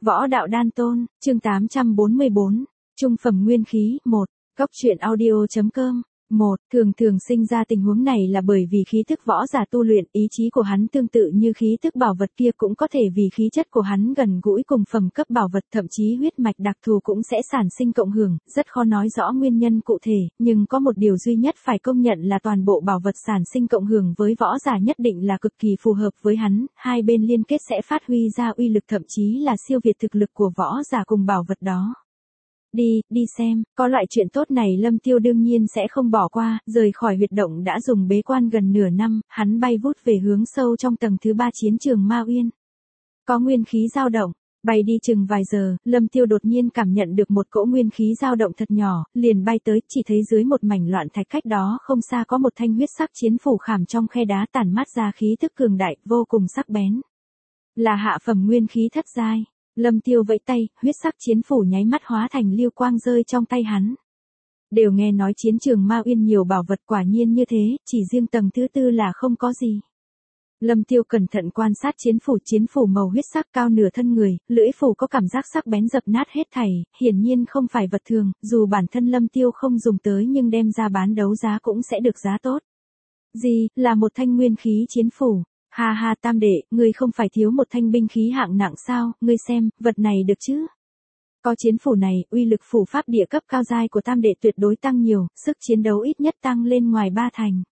Võ đạo đan tôn, chương 844, trung phẩm nguyên khí, 1, Cốc truyện audio.com. Thường thường sinh ra tình huống này là bởi vì khí thức võ giả tu luyện, ý chí của hắn tương tự như khí thức bảo vật kia, cũng có thể vì khí chất của hắn gần gũi cùng phẩm cấp bảo vật, thậm chí huyết mạch đặc thù cũng sẽ sản sinh cộng hưởng, rất khó nói rõ nguyên nhân cụ thể, nhưng có một điều duy nhất phải công nhận là toàn bộ bảo vật sản sinh cộng hưởng với võ giả nhất định là cực kỳ phù hợp với hắn, hai bên liên kết sẽ phát huy ra uy lực thậm chí là siêu việt thực lực của võ giả cùng bảo vật đó. Đi xem, có loại chuyện tốt này Lâm Tiêu đương nhiên sẽ không bỏ qua, rời khỏi huyệt động đã dùng bế quan gần nửa năm, hắn bay vút về hướng sâu trong tầng thứ 3 chiến trường Ma Uyên. Có nguyên khí dao động, bay đi chừng vài giờ, Lâm Tiêu đột nhiên cảm nhận được một cỗ nguyên khí dao động thật nhỏ, liền bay tới, chỉ thấy dưới một mảnh loạn thạch cách đó không xa có một thanh huyết sắc chiến phủ khảm trong khe đá tản mát ra khí thức cường đại, vô cùng sắc bén. Là hạ phẩm nguyên khí thất giai. Lâm Tiêu vẫy tay, huyết sắc chiến phủ nháy mắt hóa thành lưu quang rơi trong tay hắn. Đều nghe nói chiến trường Ma Uyên nhiều bảo vật, quả nhiên như thế, chỉ riêng tầng thứ 4 là không có gì. Lâm Tiêu cẩn thận quan sát chiến phủ màu huyết sắc cao nửa thân người, lưỡi phủ có cảm giác sắc bén dập nát hết thảy, hiển nhiên không phải vật thường, dù bản thân Lâm Tiêu không dùng tới nhưng đem ra bán đấu giá cũng sẽ được giá tốt. Gì, là một thanh nguyên khí chiến phủ. Ha ha Tam đệ, ngươi không phải thiếu một thanh binh khí hạng nặng sao, ngươi xem, vật này được chứ? Có chiến phủ này, uy lực phủ pháp địa cấp cao giai của Tam đệ tuyệt đối tăng nhiều, sức chiến đấu ít nhất tăng lên ngoài 3 thành.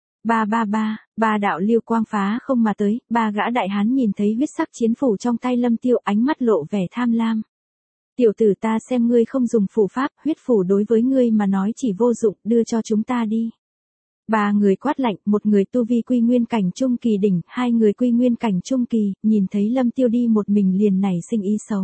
Ba đạo lưu quang phá không mà tới, ba gã đại hán nhìn thấy huyết sắc chiến phủ trong tay Lâm Tiêu, ánh mắt lộ vẻ tham lam. Tiểu tử, ta xem ngươi không dùng phủ pháp, huyết phủ đối với ngươi mà nói chỉ vô dụng, đưa cho chúng ta đi. Ba người quát lạnh, một người tu vi quy nguyên cảnh trung kỳ đỉnh, hai người quy nguyên cảnh trung kỳ, nhìn thấy Lâm Tiêu đi một mình liền nảy sinh ý xấu.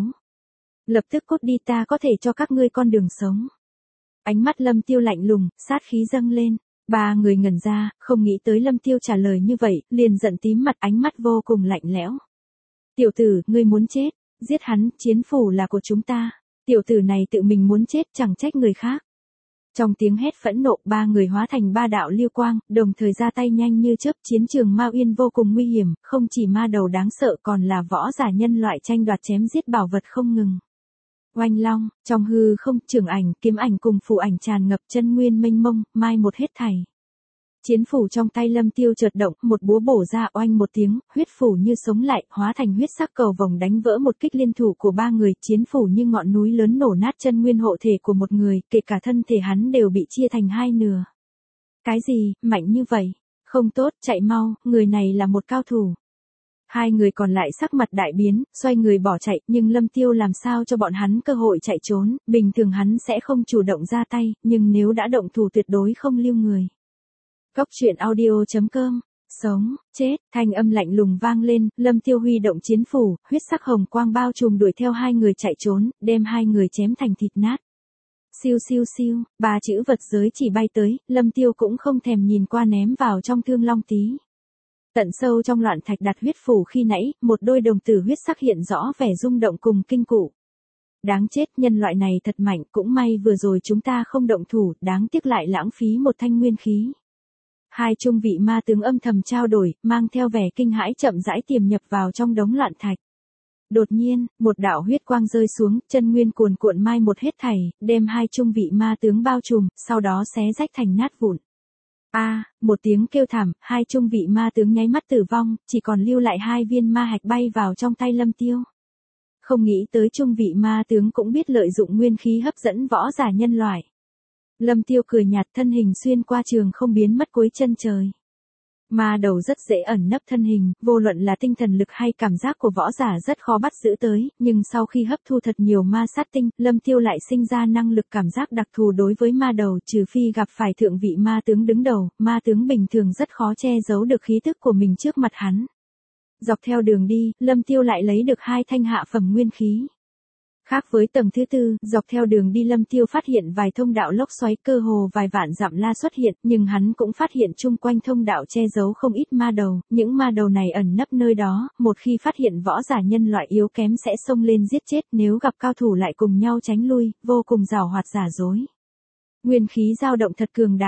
Lập tức cút đi, ta có thể cho các ngươi con đường sống. Ánh mắt Lâm Tiêu lạnh lùng, sát khí dâng lên. Ba người ngẩn ra, không nghĩ tới Lâm Tiêu trả lời như vậy, liền giận tím mặt, ánh mắt vô cùng lạnh lẽo. Tiểu tử, ngươi muốn chết, giết hắn, chiến phủ là của chúng ta. Tiểu tử này tự mình muốn chết, chẳng trách người khác. Trong tiếng hét phẫn nộ, ba người hóa thành ba đạo lưu quang, đồng thời ra tay nhanh như chớp. Chiến trường Ma Uyên vô cùng nguy hiểm, không chỉ ma đầu đáng sợ còn là võ giả nhân loại tranh đoạt chém giết bảo vật không ngừng. Oanh long, trong hư không, trường ảnh, kiếm ảnh cùng phù ảnh tràn ngập, chân nguyên mênh mông, mai một hết thảy. Chiến phủ trong tay Lâm Tiêu chợt động, một búa bổ ra, oanh một tiếng, huyết phủ như sống lại, hóa thành huyết sắc cầu vồng đánh vỡ một kích liên thủ của ba người, chiến phủ như ngọn núi lớn nổ nát chân nguyên hộ thể của một người, kể cả thân thể hắn đều bị chia thành hai nửa. Cái gì, mạnh như vậy? Không tốt, chạy mau, người này là một cao thủ. Hai người còn lại sắc mặt đại biến, xoay người bỏ chạy, nhưng Lâm Tiêu làm sao cho bọn hắn cơ hội chạy trốn, bình thường hắn sẽ không chủ động ra tay, nhưng nếu đã động thủ tuyệt đối không lưu người. Cốc truyện audio.com. Sống, chết, thanh âm lạnh lùng vang lên, Lâm Tiêu huy động chiến phủ, huyết sắc hồng quang bao trùm đuổi theo hai người chạy trốn, đem hai người chém thành thịt nát. Siêu siêu siêu, ba chữ vật giới chỉ bay tới, Lâm Tiêu cũng không thèm nhìn qua ném vào trong thương long tí. Tận sâu trong loạn thạch đặt huyết phủ khi nãy, một đôi đồng tử huyết sắc hiện rõ vẻ rung động cùng kinh cụ. Đáng chết, nhân loại này thật mạnh, cũng may vừa rồi chúng ta không động thủ, đáng tiếc lại lãng phí một thanh nguyên khí. Hai trung vị ma tướng âm thầm trao đổi, mang theo vẻ kinh hãi chậm rãi tiềm nhập vào trong đống loạn thạch. Đột nhiên, một đạo huyết quang rơi xuống, chân nguyên cuồn cuộn mai một hết thảy, đem hai trung vị ma tướng bao trùm, sau đó xé rách thành nát vụn. Một tiếng kêu thảm, hai trung vị ma tướng nháy mắt tử vong, chỉ còn lưu lại hai viên ma hạch bay vào trong tay Lâm Tiêu. Không nghĩ tới trung vị ma tướng cũng biết lợi dụng nguyên khí hấp dẫn võ giả nhân loại. Lâm Tiêu cười nhạt, thân hình xuyên qua trường không biến mất cuối chân trời. Ma đầu rất dễ ẩn nấp thân hình, vô luận là tinh thần lực hay cảm giác của võ giả rất khó bắt giữ tới, nhưng sau khi hấp thu thật nhiều ma sát tinh, Lâm Tiêu lại sinh ra năng lực cảm giác đặc thù đối với ma đầu, trừ phi gặp phải thượng vị ma tướng đứng đầu, ma tướng bình thường rất khó che giấu được khí tức của mình trước mặt hắn. Dọc theo đường đi, Lâm Tiêu lại lấy được hai thanh hạ phẩm nguyên khí. Khác với tầng thứ 4, dọc theo đường đi Lâm Tiêu phát hiện vài thông đạo lốc xoáy, cơ hồ vài vạn dặm la xuất hiện, nhưng hắn cũng phát hiện chung quanh thông đạo che giấu không ít ma đầu, những ma đầu này ẩn nấp nơi đó, một khi phát hiện võ giả nhân loại yếu kém sẽ xông lên giết chết, nếu gặp cao thủ lại cùng nhau tránh lui, vô cùng giàu hoạt giả dối. Nguyên khí dao động thật cường đại.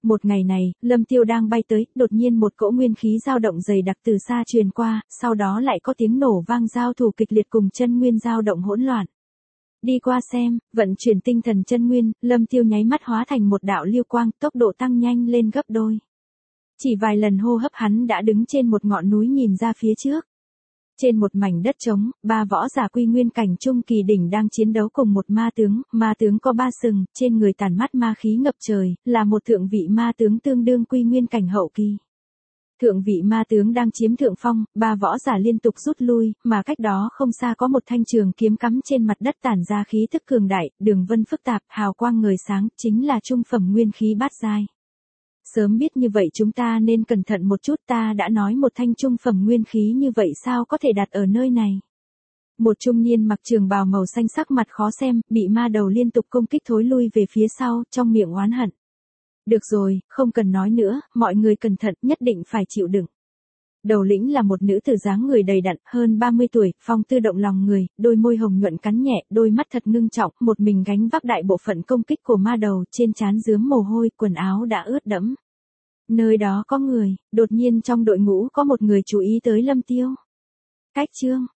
Một ngày này, Lâm Tiêu đang bay tới, đột nhiên một cỗ nguyên khí dao động dày đặc từ xa truyền qua, sau đó lại có tiếng nổ vang giao thủ kịch liệt cùng chân nguyên dao động hỗn loạn. Đi qua xem, vận chuyển tinh thần chân nguyên, Lâm Tiêu nháy mắt hóa thành một đạo lưu quang, tốc độ tăng nhanh lên gấp đôi. Chỉ vài lần hô hấp hắn đã đứng trên một ngọn núi nhìn ra phía trước. Trên một mảnh đất trống, ba võ giả quy nguyên cảnh trung kỳ đỉnh đang chiến đấu cùng một ma tướng có ba sừng, trên người tản mát ma khí ngập trời, là một thượng vị ma tướng tương đương quy nguyên cảnh hậu kỳ. Thượng vị ma tướng đang chiếm thượng phong, ba võ giả liên tục rút lui, mà cách đó không xa có một thanh trường kiếm cắm trên mặt đất tản ra khí thức cường đại, đường vân phức tạp, hào quang ngời sáng, chính là trung phẩm nguyên khí bát giai. Sớm biết như vậy chúng ta nên cẩn thận một chút, ta đã nói một thanh trung phẩm nguyên khí như vậy sao có thể đặt ở nơi này. Một trung niên mặc trường bào màu xanh sắc mặt khó xem, bị ma đầu liên tục công kích thối lui về phía sau, trong miệng oán hận. Được rồi, không cần nói nữa, mọi người cẩn thận, nhất định phải chịu đựng. Đầu lĩnh là một nữ tử dáng người đầy đặn, hơn 30 tuổi, phong tư động lòng người, đôi môi hồng nhuận cắn nhẹ, đôi mắt thật ngưng trọng, một mình gánh vác đại bộ phận công kích của ma đầu, trên trán rướm mồ hôi, quần áo đã ướt đẫm. Nơi đó có người, đột nhiên trong đội ngũ có một người chú ý tới Lâm Tiêu. Cách chương